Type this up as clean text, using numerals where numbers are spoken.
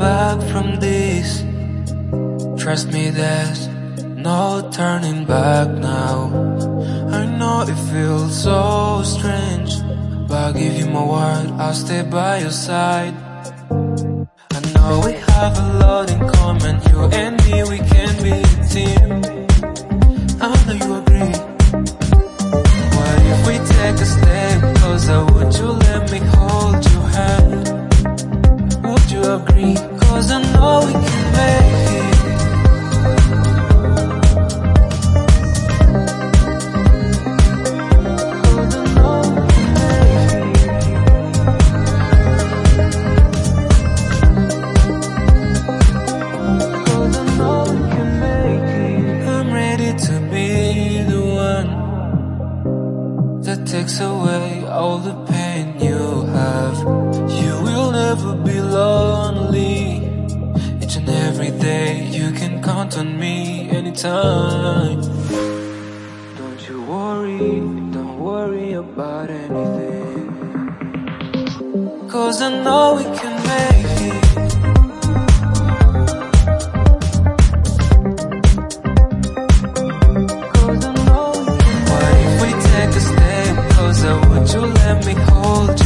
back from this. Trust me, there's no turning back now. I know it feels so strange, but I'll give you my word, I'll stay by your side. I know we have a lot in common, you and me, we can be a team. I know you agree. What if we take a step closer? Would you let me hold your hand? Would you agree? Cause I know we can make it. Takes away all the pain you have. You will never be lonely. Each and every day you can count on me anytime. Don't you worry, don't worry about anything. Cause I know we can make it. Would you let me hold you?